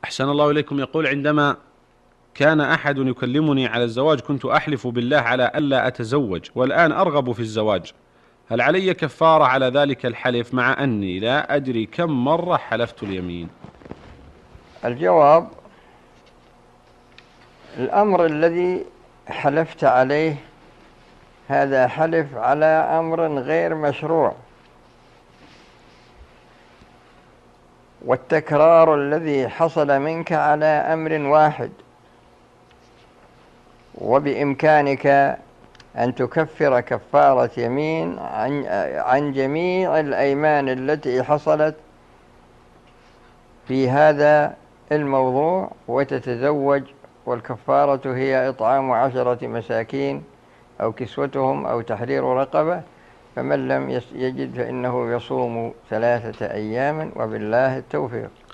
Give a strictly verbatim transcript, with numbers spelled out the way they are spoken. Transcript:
أحسن الله إليكم. يقول: عندما كان أحد يكلمني على الزواج كنت أحلف بالله على ألا أتزوج، والآن أرغب في الزواج، هل علي كفارة على ذلك الحلف مع أني لا أدري كم مرة حلفت اليمين؟ الجواب: الأمر الذي حلفت عليه هذا حلف على أمر غير مشروع، والتكرار الذي حصل منك على أمر واحد، وبإمكانك أن تكفر كفارة يمين عن عن جميع الأيمان التي حصلت في هذا الموضوع وتتزوج، والكفارة هي إطعام عشرة مساكين أو كسوتهم أو تحرير رقبة، فمن لم يجد فإنه يصوم ثلاثة أيام، وبالله التوفيق.